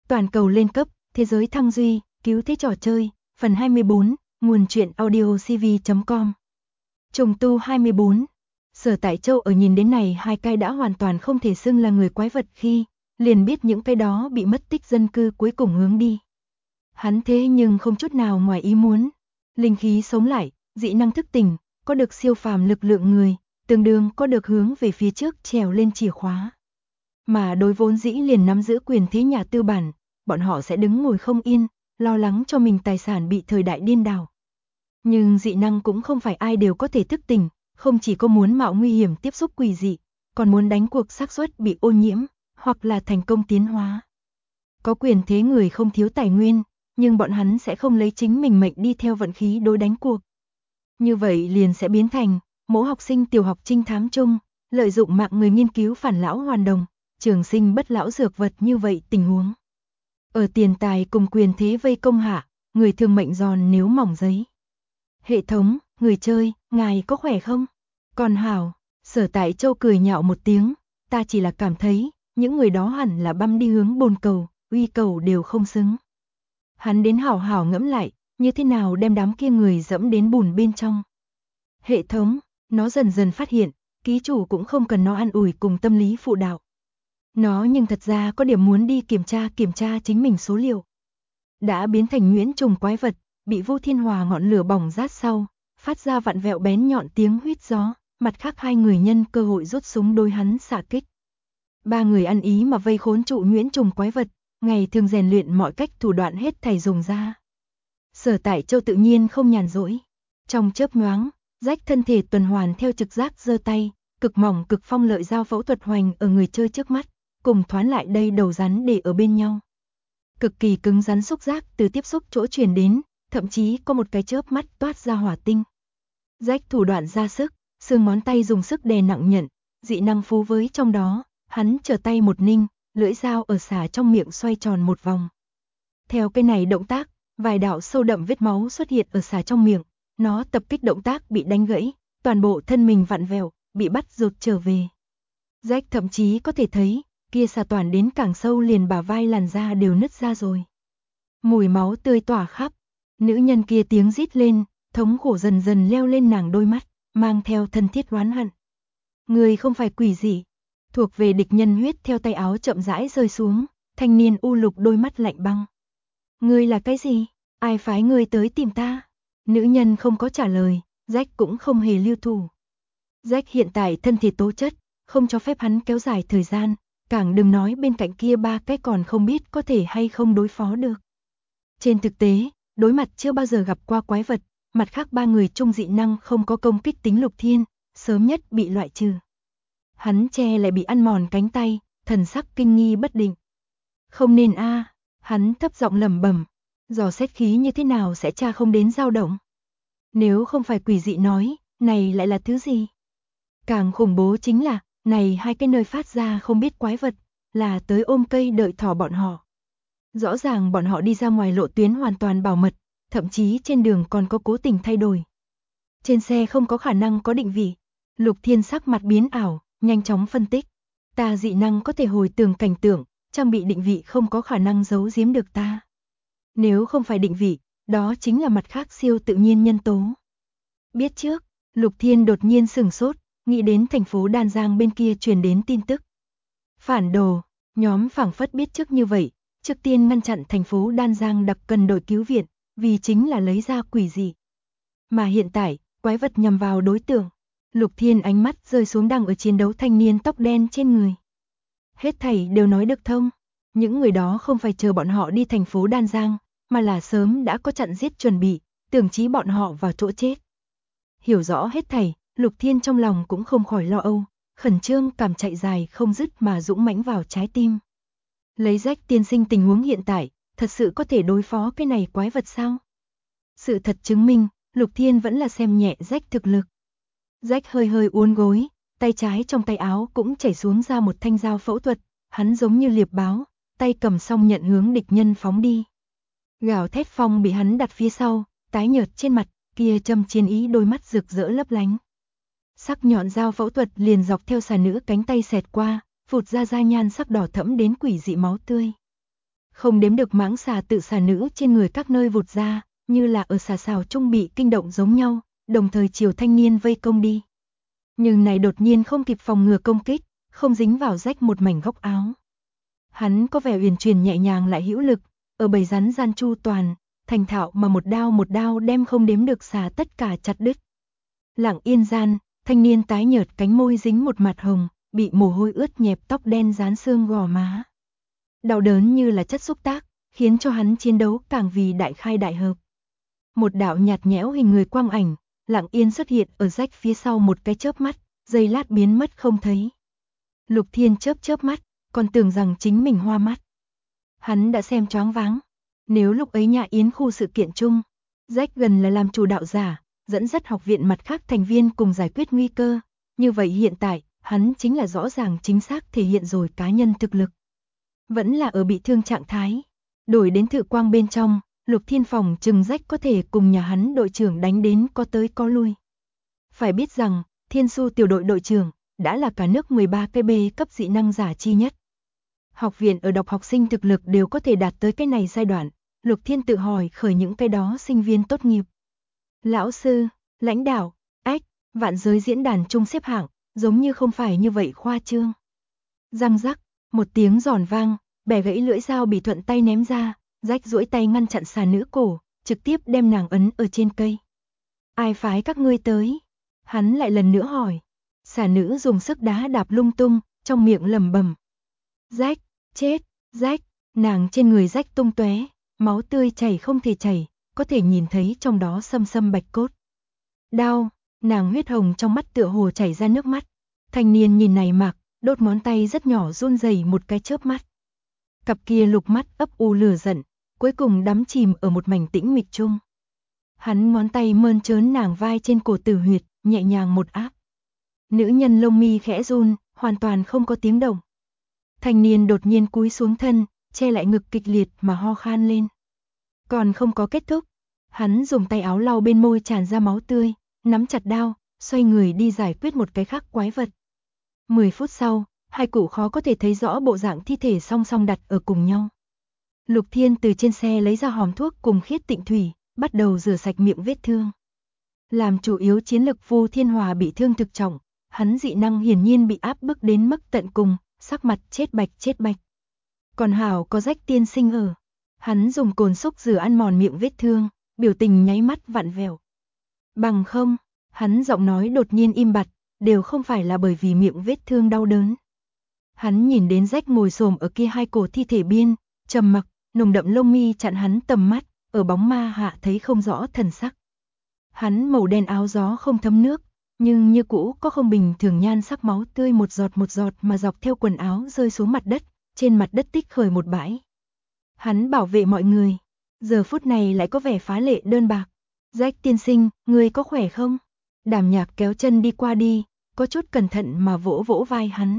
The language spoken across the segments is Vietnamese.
Toàn cầu lên cấp, thế giới thăng duy, cứu thế trò chơi, phần 24, nguồn truyện audiocv.com. Trùng tu 24. Sở Tại Châu ở nhìn đến này hai cái đã hoàn toàn không thể xưng là người quái vật khi, liền biết những cái đó bị mất tích dân cư cuối cùng hướng đi. Hắn thế nhưng không chút nào ngoài ý muốn. Linh khí sống lại, dị năng thức tỉnh, có được siêu phàm lực lượng người, tương đương có được hướng về phía trước trèo lên chìa khóa. Mà đối vốn dĩ liền nắm giữ quyền thế nhà tư bản, bọn họ sẽ đứng ngồi không yên, lo lắng cho mình tài sản bị thời đại điên đảo. Nhưng dị năng cũng không phải ai đều có thể thức tỉnh, không chỉ có muốn mạo nguy hiểm tiếp xúc quỷ dị, còn muốn đánh cuộc xác suất bị ô nhiễm, hoặc là thành công tiến hóa. Có quyền thế người không thiếu tài nguyên, nhưng bọn hắn sẽ không lấy chính mình mệnh đi theo vận khí đối đánh cuộc. Như vậy liền sẽ biến thành mỗi học sinh tiểu học trinh thám chung, lợi dụng mạng người nghiên cứu phản lão hoàn đồng, trường sinh bất lão dược vật như vậy tình huống. Ở tiền tài cùng quyền thế vây công hạ, người thường mệnh giòn nếu mỏng giấy. Hệ thống, người chơi, ngài có khỏe không? Còn hảo, Sở Tại Châu cười nhạo một tiếng, ta chỉ là cảm thấy, những người đó hẳn là băm đi hướng bồn cầu, uy cầu đều không xứng. Hắn đến hảo hảo ngẫm lại, như thế nào đem đám kia người dẫm đến bùn bên trong. Hệ thống, nó dần dần phát hiện, ký chủ cũng không cần nó an ủi cùng tâm lý phụ đạo. Nó nhưng thật ra có điểm muốn đi kiểm tra chính mình số liệu. Đã biến thành nhuyễn trùng quái vật, bị Vô Thiên Hòa ngọn lửa bỏng rát sau, phát ra vặn vẹo bén nhọn tiếng huýt gió, mặt khác hai người nhân cơ hội rút súng đối hắn xạ kích. Ba người ăn ý mà vây khốn trụ nhuyễn trùng quái vật, ngày thường rèn luyện mọi cách thủ đoạn hết thảy dùng ra. Sở Tại Châu tự nhiên không nhàn rỗi. Trong chớp nhoáng, rách thân thể tuần hoàn theo trực giác giơ tay, cực mỏng cực phong lợi dao phẫu thuật hoành ở người chơi trước mắt, cùng thoán lại đây đầu rắn để ở bên nhau. Cực kỳ cứng rắn xúc giác từ tiếp xúc chỗ truyền đến, thậm chí có một cái chớp mắt toát ra hỏa tinh. Rách thủ đoạn ra sức, xương ngón tay dùng sức đè nặng nhận, dị năng phú với trong đó, hắn trở tay một ninh, lưỡi dao ở xả trong miệng xoay tròn một vòng. Theo cái này động tác, vài đạo sâu đậm vết máu xuất hiện ở xả trong miệng, nó tập kích động tác bị đánh gãy, toàn bộ thân mình vặn vẹo, bị bắt rụt trở về. Rách thậm chí có thể thấy, kia xà toàn đến càng sâu liền bả vai làn da đều nứt ra rồi. Mùi máu tươi tỏa khắp, nữ nhân kia tiếng rít lên, thống khổ dần dần leo lên nàng đôi mắt, mang theo thân thiết oán hận. Người không phải quỷ gì, thuộc về địch nhân huyết theo tay áo chậm rãi rơi xuống, thanh niên u lục đôi mắt lạnh băng. Ngươi là cái gì? Ai phái ngươi tới tìm ta? Nữ nhân không có trả lời, Jack cũng không hề lưu thủ. Jack hiện tại thân thể tố chất, không cho phép hắn kéo dài thời gian, càng đừng nói bên cạnh kia ba cái còn không biết có thể hay không đối phó được. Trên thực tế, đối mặt chưa bao giờ gặp qua quái vật, mặt khác ba người chung dị năng không có công kích tính Lục Thiên, sớm nhất bị loại trừ. Hắn che lại bị ăn mòn cánh tay, thần sắc kinh nghi bất định. Không nên a, hắn thấp giọng lẩm bẩm, dò xét khí như thế nào sẽ tra không đến dao động. Nếu không phải quỷ dị nói, này lại là thứ gì? Càng khủng bố chính là, này hai cái nơi phát ra không biết quái vật, là tới ôm cây đợi thỏ bọn họ. Rõ ràng bọn họ đi ra ngoài lộ tuyến hoàn toàn bảo mật, thậm chí trên đường còn có cố tình thay đổi. Trên xe không có khả năng có định vị. Lục Thiên sắc mặt biến ảo, nhanh chóng phân tích. Ta dị năng có thể hồi tưởng cảnh tượng, trang bị định vị không có khả năng giấu giếm được ta. Nếu không phải định vị, đó chính là mặt khác siêu tự nhiên nhân tố. Biết trước, Lục Thiên đột nhiên sửng sốt, nghĩ đến thành phố Đan Giang bên kia truyền đến tin tức. Phản đồ, nhóm phảng phất biết trước như vậy, trước tiên ngăn chặn thành phố Đan Giang đặc cần đội cứu viện, vì chính là lấy ra quỷ dị. Mà hiện tại, quái vật nhằm vào đối tượng. Lục Thiên ánh mắt rơi xuống đang ở chiến đấu thanh niên tóc đen trên người. Hết thảy đều nói được thông. Những người đó không phải chờ bọn họ đi thành phố Đan Giang, mà là sớm đã có chặn giết chuẩn bị, tưởng chí bọn họ vào chỗ chết. Hiểu rõ hết thảy, Lục Thiên trong lòng cũng không khỏi lo âu, khẩn trương cảm chạy dài không dứt mà dũng mãnh vào trái tim. Lấy Jack tiên sinh tình huống hiện tại, thật sự có thể đối phó cái này quái vật sao? Sự thật chứng minh, Lục Thiên vẫn là xem nhẹ Jack thực lực. Jack hơi hơi uốn gối, tay trái trong tay áo cũng chảy xuống ra một thanh dao phẫu thuật, hắn giống như liệp báo, tay cầm xong nhận hướng địch nhân phóng đi. Gào thét phong bị hắn đặt phía sau, tái nhợt trên mặt, kia châm chiến ý đôi mắt rực rỡ lấp lánh. Sắc nhọn dao phẫu thuật liền dọc theo xà nữ cánh tay xẹt qua, phụt ra da nhan sắc đỏ thẫm đến quỷ dị máu tươi. không đếm được mãng xà tự xà nữ trên người các nơi vụt ra, như là ở xà xào trung bị kinh động giống nhau, đồng thời chiều thanh niên vây công đi. Nhưng này đột nhiên không kịp phòng ngừa công kích, không dính vào rách một mảnh góc áo. Hắn có vẻ uyển chuyển nhẹ nhàng lại hữu lực, ở bầy rắn gian chu toàn, thành thạo mà một đao đem không đếm được xà tất cả chặt đứt. Lặng yên gian, thanh niên tái nhợt cánh môi dính một mặt hồng, bị mồ hôi ướt nhẹp tóc đen dán xương gò má. Đau đớn như là chất xúc tác, khiến cho hắn chiến đấu càng vì đại khai đại hợp. Một đạo nhạt nhẽo hình người quang ảnh, lặng yên xuất hiện ở rách phía sau một cái chớp mắt, giây lát biến mất không thấy. Lục Thiên chớp mắt, còn tưởng rằng chính mình hoa mắt. Hắn đã xem choáng váng. Nếu lúc ấy nhà yến khu sự kiện chung, rách gần là làm chủ đạo giả, dẫn dắt học viện mặt khác thành viên cùng giải quyết nguy cơ, như vậy hiện tại, hắn chính là rõ ràng chính xác thể hiện rồi cá nhân thực lực. Vẫn là ở bị thương trạng thái. Đổi đến thử quang bên trong, Lục Thiên phòng chừng rách có thể cùng nhà hắn đội trưởng đánh đến có tới có lui. Phải biết rằng, Thiên Su tiểu đội đội trưởng, đã là cả nước 13 KB cấp dị năng giả chi nhất. Học viện ở đọc học sinh thực lực đều có thể đạt tới cái này giai đoạn, Lục Thiên tự hỏi khởi những cái đó sinh viên tốt nghiệp. Lão sư, lãnh đạo, vạn giới diễn đàn chung xếp hạng, giống như không phải như vậy khoa trương. Răng rắc, một tiếng giòn vang, bẻ gãy lưỡi dao bị thuận tay ném ra, rách duỗi tay ngăn chặn xà nữ cổ, trực tiếp đem nàng ấn ở trên cây. Ai phái các ngươi tới? Hắn lại lần nữa hỏi. Xà nữ dùng sức đá đạp lung tung, trong miệng lẩm bẩm. Rách, chết, rách, nàng trên người rách tung tóe, máu tươi chảy không thể chảy, có thể nhìn thấy trong đó xâm xâm bạch cốt. Đau, nàng huyết hồng trong mắt tựa hồ chảy ra nước mắt. Thanh niên nhìn này mặc, đốt ngón tay rất nhỏ run rẩy một cái chớp mắt. Cặp kia lục mắt ấp u lửa giận, cuối cùng đắm chìm ở một mảnh tĩnh mịch chung. Hắn ngón tay mơn trớn nàng vai trên cổ tử huyệt, nhẹ nhàng một áp. Nữ nhân lông mi khẽ run, hoàn toàn không có tiếng động. Thanh niên đột nhiên cúi xuống thân, che lại ngực kịch liệt mà ho khan lên. Còn không có kết thúc, hắn dùng tay áo lau bên môi tràn ra máu tươi, nắm chặt đao, xoay người đi giải quyết một cái khác quái vật. 10 phút sau, hai cụ khó có thể thấy rõ bộ dạng thi thể song song đặt ở cùng nhau. Lục Thiên từ trên xe lấy ra hòm thuốc cùng khiết tịnh thủy, bắt đầu rửa sạch miệng vết thương. Làm chủ yếu chiến lực Vu Thiên Hòa bị thương thực trọng, hắn dị năng hiển nhiên bị áp bức đến mức tận cùng, sắc mặt chết bạch. Còn hảo có rách tiên sinh ở. Hắn dùng cồn xúc rửa ăn mòn miệng vết thương, biểu tình nháy mắt vặn vẹo. Bằng không, hắn giọng nói đột nhiên im bặt, đều không phải là bởi vì miệng vết thương đau đớn. Hắn nhìn đến rách ngồi xổm ở kia hai cổ thi thể biên, trầm mặc, nồng đậm lông mi chặn hắn tầm mắt, ở bóng ma hạ thấy không rõ thần sắc. Hắn màu đen áo gió không thấm nước, nhưng như cũ có không bình thường nhan sắc máu tươi một giọt mà dọc theo quần áo rơi xuống mặt đất, trên mặt đất tích khởi một bãi. Hắn bảo vệ mọi người, giờ phút này lại có vẻ phá lệ đơn bạc. Jack tiên sinh, ngươi có khỏe không? Đàm Nhạc kéo chân đi qua đi, có chút cẩn thận mà vỗ vỗ vai hắn.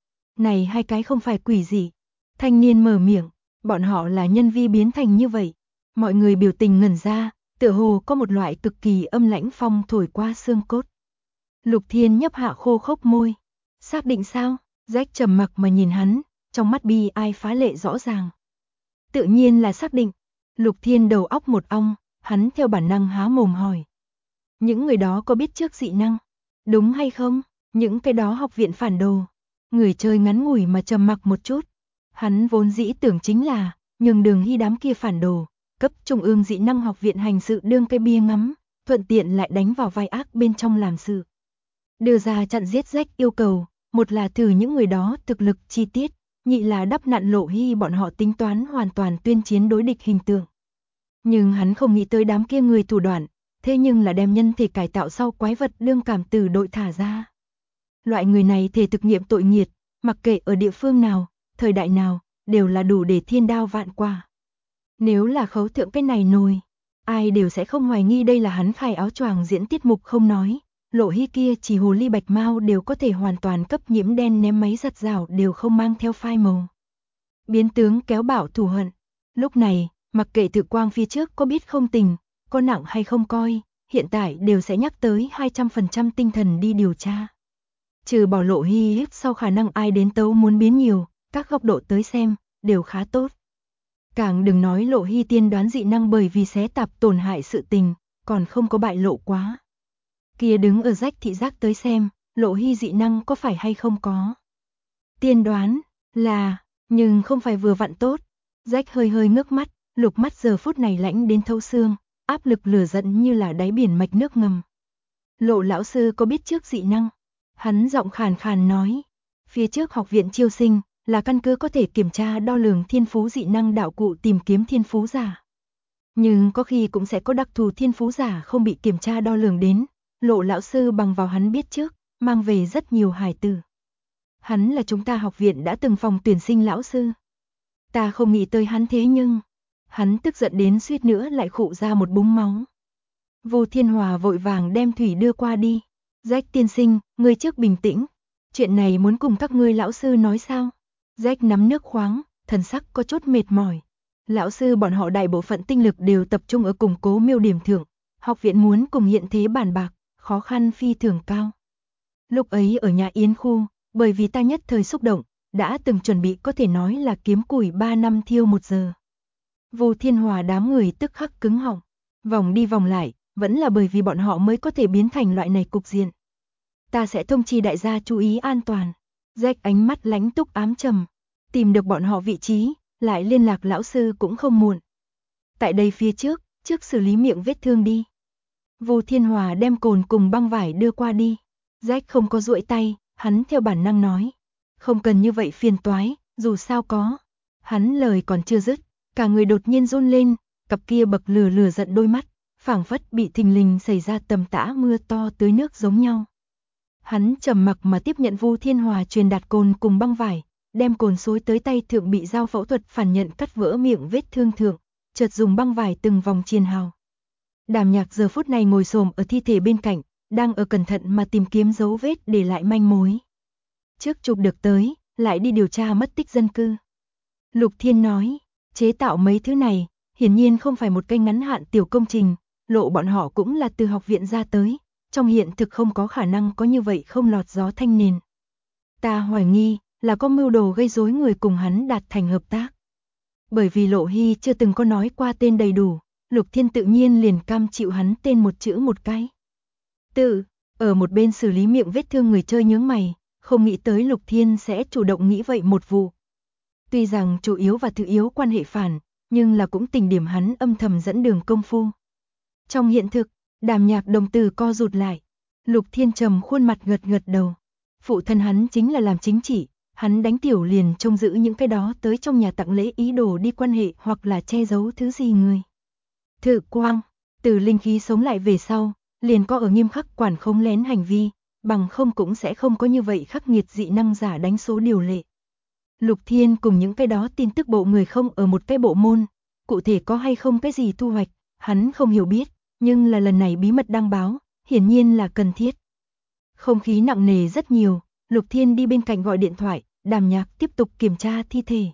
Này hai cái không phải quỷ gì. Thanh niên mở miệng, bọn họ là nhân vi biến thành như vậy. Mọi người biểu tình ngẩn ra, tựa hồ có một loại cực kỳ âm lãnh phong thổi qua xương cốt. Lục Thiên nhấp hạ khô khốc môi. Xác định sao? Jack trầm mặc mà nhìn hắn, trong mắt bi ai phá lệ rõ ràng. Tự nhiên là xác định. Lục Thiên đầu óc một ong, hắn theo bản năng há mồm hỏi. Những người đó có biết trước dị năng? Đúng hay không? Những cái đó học viện phản đồ. Người chơi ngắn ngủi mà trầm mặc một chút. Hắn vốn dĩ tưởng chính là, nhường Đường Hy đám kia phản đồ, cấp trung ương dị năng học viện hành sự đương cái bia ngắm, thuận tiện lại đánh vào vai ác bên trong làm sự. Đưa ra chặn giết rách yêu cầu, một là thử những người đó thực lực chi tiết, nhị là đắp nặn Lộ Hy bọn họ tính toán hoàn toàn tuyên chiến đối địch hình tượng. Nhưng hắn không nghĩ tới đám kia người thủ đoạn, thế nhưng là đem nhân thể cải tạo sau quái vật đương cảm tử đội thả ra. Loại người này thể thực nghiệm tội nghiệt, mặc kệ ở địa phương nào, thời đại nào, đều là đủ để thiên đao vạn quả. Nếu là khấu thượng cái này nồi, ai đều sẽ không hoài nghi đây là hắn khai áo choàng diễn tiết mục không nói. Lộ Hy kia chỉ hồ ly bạch mau đều có thể hoàn toàn cấp nhiễm đen ném máy giặt rào đều không mang theo phai màu. Biến tướng kéo bảo thù hận. Lúc này, mặc kệ Tự Quang phía trước có biết không tình, có nặng hay không coi, hiện tại đều sẽ nhắc tới 200% tinh thần đi điều tra. Trừ bỏ Lộ Hy sau khả năng ai đến tấu muốn biến nhiều, các góc độ tới xem, đều khá tốt. Càng đừng nói Lộ Hy tiên đoán dị năng bởi vì xé tạp tổn hại sự tình, còn không có bại lộ quá. Kia đứng ở rách thị giác tới xem, Lộ Hy dị năng có phải hay không có. Tiên đoán, là, nhưng không phải vừa vặn tốt. Rách hơi hơi ngước mắt, lục mắt giờ phút này lạnh đến thấu xương, áp lực lửa giận như là đáy biển mạch nước ngầm. Lộ lão sư có biết trước dị năng? Hắn giọng khàn khàn nói. Phía trước học viện chiêu sinh, là căn cứ có thể kiểm tra đo lường thiên phú dị năng đạo cụ tìm kiếm thiên phú giả. Nhưng có khi cũng sẽ có đặc thù thiên phú giả không bị kiểm tra đo lường đến. Lộ lão sư bằng vào hắn biết trước, mang về rất nhiều hài tử. Hắn là chúng ta học viện đã từng phòng tuyển sinh lão sư. Ta không nghĩ tới hắn thế nhưng, hắn tức giận đến suýt nữa lại khụ ra một búng máu. Vô Thiên Hòa vội vàng đem thủy đưa qua đi. Rách tiên sinh, ngươi trước bình tĩnh. Chuyện này muốn cùng các ngươi lão sư nói sao? Rách nắm nước khoáng, thần sắc có chút mệt mỏi. Lão sư bọn họ đại bộ phận tinh lực đều tập trung ở củng cố miêu điểm thượng. Học viện muốn cùng hiện thế bàn bạc, khó khăn phi thường cao. Lúc ấy ở nhà Yến khu, bởi vì ta nhất thời xúc động, đã từng chuẩn bị có thể nói là kiếm củi 3 năm thiêu 1 giờ. Vô Thiên Hòa đám người tức khắc cứng họng, vòng đi vòng lại, vẫn là bởi vì bọn họ mới có thể biến thành loại này cục diện. Ta sẽ thông chi đại gia chú ý an toàn. Jack ánh mắt lãnh túc ám trầm, tìm được bọn họ vị trí, lại liên lạc lão sư cũng không muộn. Tại đây phía trước xử lý miệng vết thương đi. Vô Thiên Hòa đem cồn cùng băng vải đưa qua đi. Jack không có duỗi tay, hắn theo bản năng nói. Không cần như vậy phiền toái, dù sao có. Hắn lời còn chưa dứt, cả người đột nhiên run lên, cặp kia bậc lửa giận đôi mắt, phảng phất bị thình lình xảy ra tầm tã mưa to tưới nước giống nhau. Hắn trầm mặc mà tiếp nhận Vu Thiên Hòa truyền đạt cồn cùng băng vải, đem cồn xối tới tay thượng bị dao phẫu thuật phản nhận cắt vỡ miệng vết thương thượng, chợt dùng băng vải từng vòng chiên hào. Đàm Nhạc giờ phút này ngồi xổm ở thi thể bên cạnh, đang ở cẩn thận mà tìm kiếm dấu vết để lại manh mối. Trước chụp được tới, lại đi điều tra mất tích dân cư. Lục Thiên nói, chế tạo mấy thứ này, hiển nhiên không phải một cái ngắn hạn tiểu công trình, Lộ bọn họ cũng là từ học viện ra tới, trong hiện thực không có khả năng có như vậy không lọt gió thanh nền. Ta hoài nghi, là có mưu đồ gây rối người cùng hắn đạt thành hợp tác. Bởi vì Lộ Hy chưa từng có nói qua tên đầy đủ, Lục Thiên tự nhiên liền cam chịu hắn tên một chữ một cái. Ở một bên xử lý miệng vết thương người chơi nhướng mày, không nghĩ tới Lục Thiên sẽ chủ động nghĩ vậy một vụ. Tuy rằng chủ yếu và thứ yếu quan hệ phản, nhưng là cũng tình điểm hắn âm thầm dẫn đường công phu. Trong hiện thực, Đàm Nhạc đồng tử co rụt lại. Lục Thiên trầm khuôn mặt gật gật đầu. Phụ thân hắn chính là làm chính trị, hắn đánh tiểu liền trông giữ những cái đó tới trong nhà tặng lễ ý đồ đi quan hệ hoặc là che giấu thứ gì người. Thử quang, từ linh khí sống lại về sau, liền có ở nghiêm khắc quản khống lén hành vi, bằng không cũng sẽ không có như vậy khắc nghiệt dị năng giả đánh số điều lệ. Lục Thiên cùng những cái đó tin tức bộ người không ở một cái bộ môn, cụ thể có hay không cái gì thu hoạch, hắn không hiểu biết, nhưng là lần này bí mật đăng báo, hiển nhiên là cần thiết. Không khí nặng nề rất nhiều, Lục Thiên đi bên cạnh gọi điện thoại, Đàm Nhạc tiếp tục kiểm tra thi thể.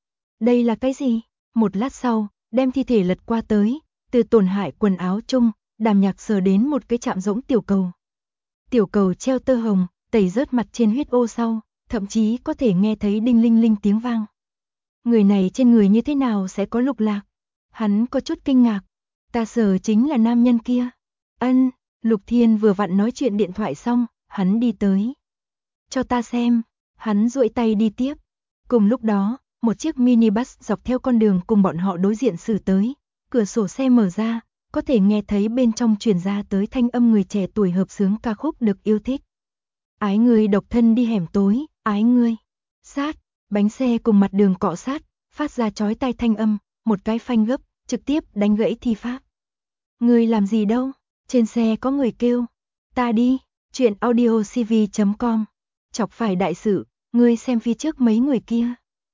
Đây là cái gì? Một lát sau, đem thi thể lật qua tới, từ tổn hại quần áo chung, Đàm Nhạc sờ đến một cái chạm rỗng tiểu cầu. Tiểu cầu treo tơ hồng, tẩy rớt mặt trên huyết ô sau, thậm chí có thể nghe thấy đinh linh linh tiếng vang. Người này trên người như thế nào sẽ có lục lạc? Hắn có chút kinh ngạc. Ta sờ chính là nam nhân kia. Ân, Lục Thiên vừa vặn nói chuyện điện thoại xong, hắn đi tới. Cho ta xem, hắn duỗi tay đi tiếp. Cùng lúc đó, một chiếc minibus dọc theo con đường cùng bọn họ đối diện xử tới. Cửa sổ xe mở ra, có thể nghe thấy bên trong truyền ra tới thanh âm người trẻ tuổi hợp xướng ca khúc được yêu thích. Ái ngươi độc thân đi hẻm tối, ái ngươi. Sát, bánh xe cùng mặt đường cọ sát, phát ra chói tai thanh âm, một cái phanh gấp, trực tiếp đánh gãy thi pháp. Ngươi làm gì đâu? Trên xe có người kêu. Ta đi, chuyện audiocv.com. Chọc phải đại sự, ngươi xem phía trước mấy người kia.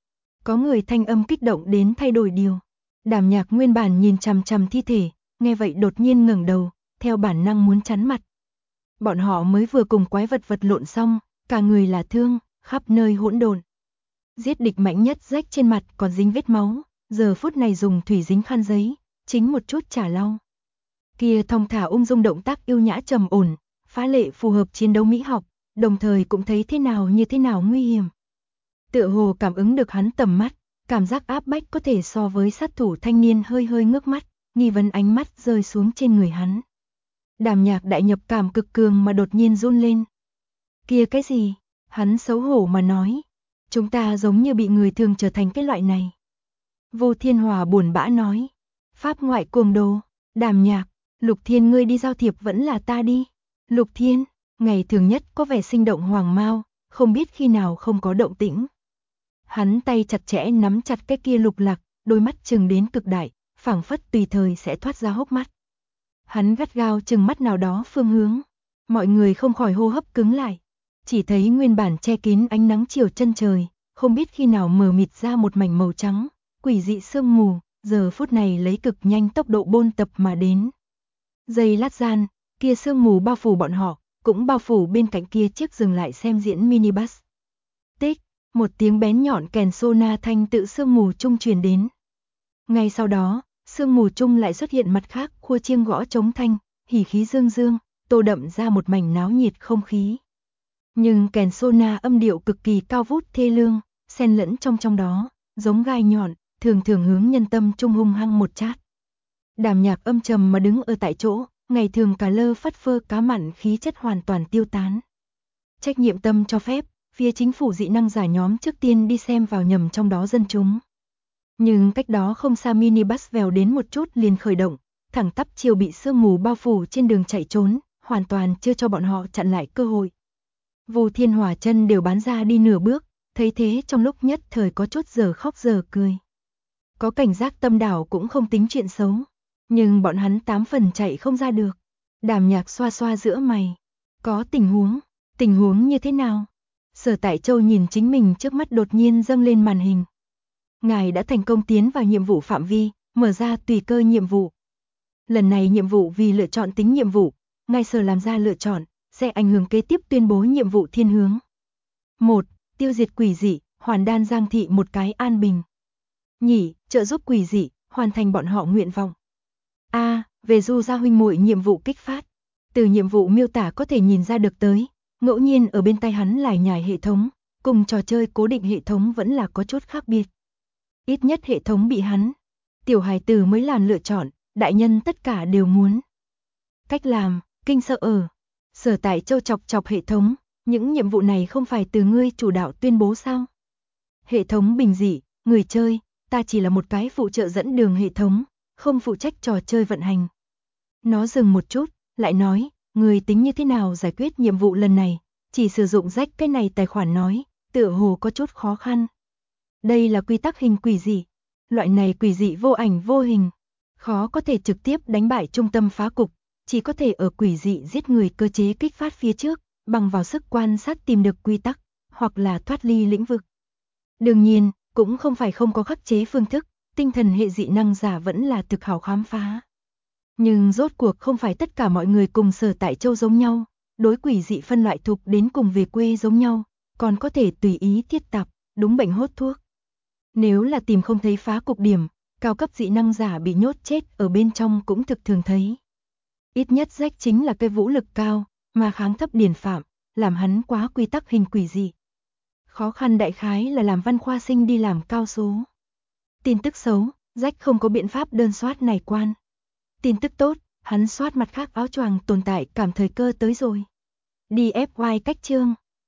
Có người thanh âm kích động đến thay đổi điều. Đàm Nhạc nguyên bản nhìn chằm chằm thi thể, nghe vậy đột nhiên ngẩng đầu, theo bản năng muốn chắn mặt. Bọn họ mới vừa cùng quái vật vật lộn xong, cả người là thương, khắp nơi hỗn độn. Giết địch mạnh nhất rách trên mặt còn dính vết máu, giờ phút này dùng thủy dính khăn giấy, chính một chút trả lau. Kia thong thả ung dung động tác yêu nhã trầm ổn, phá lệ phù hợp chiến đấu mỹ học, đồng thời cũng thấy thế nào như thế nào nguy hiểm. Tựa hồ cảm ứng được hắn tầm mắt, Cảm giác áp bách có thể so với sát thủ thanh niên hơi hơi ngước mắt, nghi vấn ánh mắt rơi xuống trên người hắn. Đàm Nhạc đại nhập cảm cực cường mà đột nhiên run lên. Kia cái gì? Hắn xấu hổ mà nói. Chúng ta giống như bị người thường trở thành cái loại này. Vô Thiên Hòa buồn bã nói. Pháp ngoại cuồng đồ, Đàm Nhạc, Lục Thiên ngươi đi giao thiệp vẫn là ta đi. Lục Thiên, ngày thường nhất có vẻ sinh động hoàng mau, không biết khi nào không có động tĩnh. Hắn tay chặt chẽ nắm chặt cái kia Lục Lạc, đôi mắt trừng đến cực đại, phảng phất tùy thời sẽ thoát ra hốc mắt. Hắn gắt gao trừng mắt nào đó phương hướng. Mọi người không khỏi hô hấp cứng lại. Chỉ thấy nguyên bản che kín ánh nắng chiều chân trời, không biết khi nào mờ mịt ra một mảnh màu trắng, quỷ dị sương mù, giờ phút này lấy cực nhanh tốc độ bôn tập mà đến. Giây lát gian, kia sương mù bao phủ bọn họ, cũng bao phủ bên cạnh kia chiếc dừng lại xem diễn minibus. Tích, một tiếng bén nhọn kèn sona thanh tự sương mù trung truyền đến. Ngay sau đó, sương mù chung lại xuất hiện mặt khác khua chiêng gõ trống thanh, hỉ khí dương dương, tô đậm ra một mảnh náo nhiệt không khí. Nhưng kèn sona âm điệu cực kỳ cao vút thê lương, xen lẫn trong đó, giống gai nhọn, thường thường hướng nhân tâm trung hung hăng một chát. Đàm Nhạc âm trầm mà đứng ở tại chỗ, ngày thường cả lơ phất phơ cá mặn khí chất hoàn toàn tiêu tán. Trách nhiệm tâm cho phép, phía chính phủ dị năng giả nhóm trước tiên đi xem vào nhầm trong đó dân chúng. Nhưng cách đó không xa minibus vèo đến một chút liền khởi động, thẳng tắp chiều bị sương mù bao phủ trên đường chạy trốn, hoàn toàn chưa cho bọn họ chặn lại cơ hội. Vô Thiên Hòa chân đều bán ra đi nửa bước, thấy thế trong lúc nhất thời có chút giờ khóc giờ cười. Có cảnh giác tâm đảo cũng không tính chuyện xấu, nhưng bọn hắn 8 phần chạy không ra được. Đàm Nhạc xoa xoa giữa mày. Có tình huống như thế nào? Sở Tại Châu nhìn chính mình trước mắt đột nhiên dâng lên màn hình. Ngài đã thành công tiến vào nhiệm vụ phạm vi, mở ra tùy cơ nhiệm vụ. Lần này nhiệm vụ vì lựa chọn tính nhiệm vụ, ngài sở làm ra lựa chọn, sẽ ảnh hưởng kế tiếp tuyên bố nhiệm vụ thiên hướng. 1. Tiêu diệt quỷ dị, hoàn đan Giang thị một cái an bình. Nhị, trợ giúp quỷ dị, hoàn thành bọn họ nguyện vọng. A. Về Du Gia huynh muội nhiệm vụ kích phát. Từ nhiệm vụ miêu tả có thể nhìn ra được tới, ngẫu nhiên ở bên tay hắn lải nhải hệ thống, cùng trò chơi cố định hệ thống vẫn là có chút khác biệt. Ít nhất hệ thống bị hắn, tiểu hài tử mới làm lựa chọn, đại nhân tất cả đều muốn. Cách làm, kinh sợ ở. Sở Tại Châu chọc hệ thống, những nhiệm vụ này không phải từ ngươi chủ đạo tuyên bố sao? Hệ thống bình dị, người chơi, ta chỉ là một cái phụ trợ dẫn đường hệ thống, không phụ trách trò chơi vận hành. Nó dừng một chút, lại nói, người tính như thế nào giải quyết nhiệm vụ lần này, chỉ sử dụng rách cái này tài khoản nói, tựa hồ có chút khó khăn. Đây là quy tắc hình quỷ dị, loại này quỷ dị vô ảnh vô hình, khó có thể trực tiếp đánh bại trung tâm phá cục, chỉ có thể ở quỷ dị giết người cơ chế kích phát phía trước, bằng vào sức quan sát tìm được quy tắc, hoặc là thoát ly lĩnh vực. Đương nhiên, cũng không phải không có khắc chế phương thức, tinh thần hệ dị năng giả vẫn là thực hảo khám phá. Nhưng rốt cuộc không phải tất cả mọi người cùng Sở Tại Châu giống nhau, đối quỷ dị phân loại thuộc đến cùng về quê giống nhau, còn có thể tùy ý thiết tạp, đúng bệnh hốt thuốc. Nếu là tìm không thấy phá cục điểm, cao cấp dị năng giả bị nhốt chết ở bên trong cũng thực thường thấy. Ít nhất rách chính là cái vũ lực cao, mà kháng thấp điển phạm, làm hắn quá quy tắc hình quỷ dị. Khó khăn đại khái là làm văn khoa sinh đi làm cao số. Tin tức xấu, rách không có biện pháp đơn soát này quan. Tin tức tốt, hắn soát mặt khác áo choàng tồn tại cảm thời cơ tới rồi. DFY cách chương.